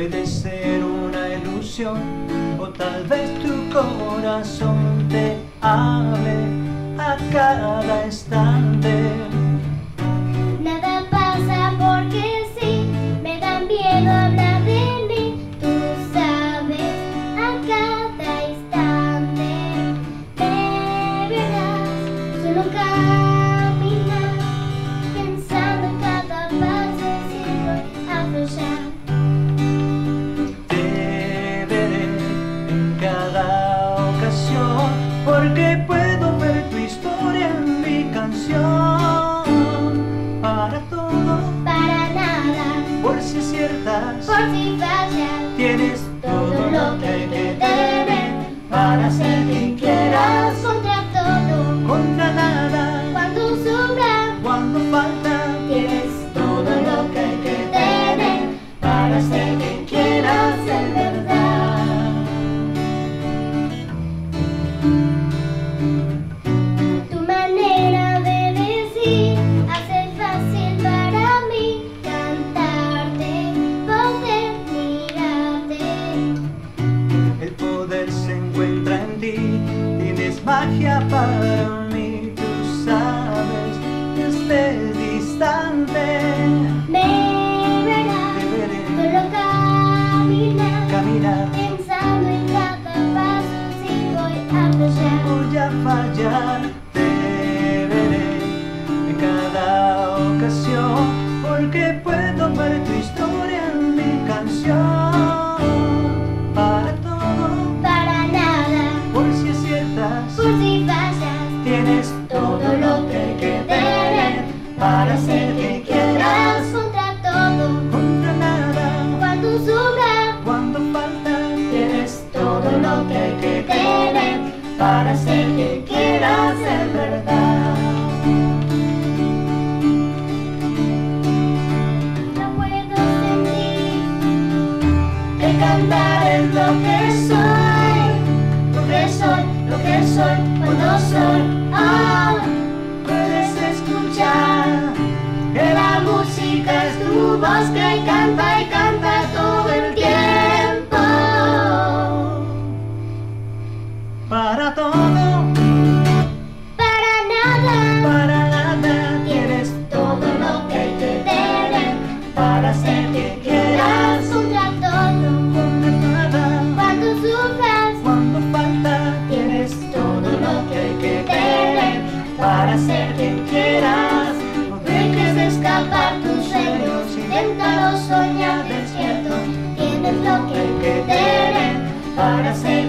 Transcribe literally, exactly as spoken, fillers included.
Puede ser una ilusión, o tal vez tu corazón te hable a cada instante. Nada pasa porque sí, me da miedo hablar de mí. Tú sabes, a cada instante me verás solo caminar, pensando en cada paso si voy a aflojar. Te veré en cada ocasión, porque puedo ver tu historia en mi canción. Para todo, Para nada, por si aciertas, por si fallas, tienes todo lo que hay que tener para ser quien quieras. contra todo, Contra nada, cuando sobra, cuando falta, tienes todo lo que hay que tener para ser quien quieras en verdad. tu manera de decir hace fácil para mí cantarte, poder mirarte. El poder se encuentra en ti, tienes magia para mí, tú sabes, desde distante. Me verás Te veré solo caminar, caminar, pensando en cada paso si voy a fallar. voy a fallar. Te veré en cada ocasión, porque puedo ver tu historia en mi canción. Para todo, Para nada, por si aciertas, por si fallas, tienes todo lo que hay que tener para ser quien quieras. contra todo, Contra nada, cuando sobra, cuando falta, tienes todo lo que hay que tener para ser quien quieras en verdad. no puedo sentir Que cantar es lo que soy, lo que soy, lo que soy cuando soy. Ah, puedes escuchar que la música es tu voz que canta y canta todo el tiempo. Para todo, para nada, para nada, tienes todo lo que hay que tener para ser quien quieras. contra todo, Contra nada, cuando sufras, cuando falta, tienes todo lo que hay que tener para ser quien quieras. No dejes de escapar tus sueños, inténtalo soñar despierto, tienes lo que hay que tener para ser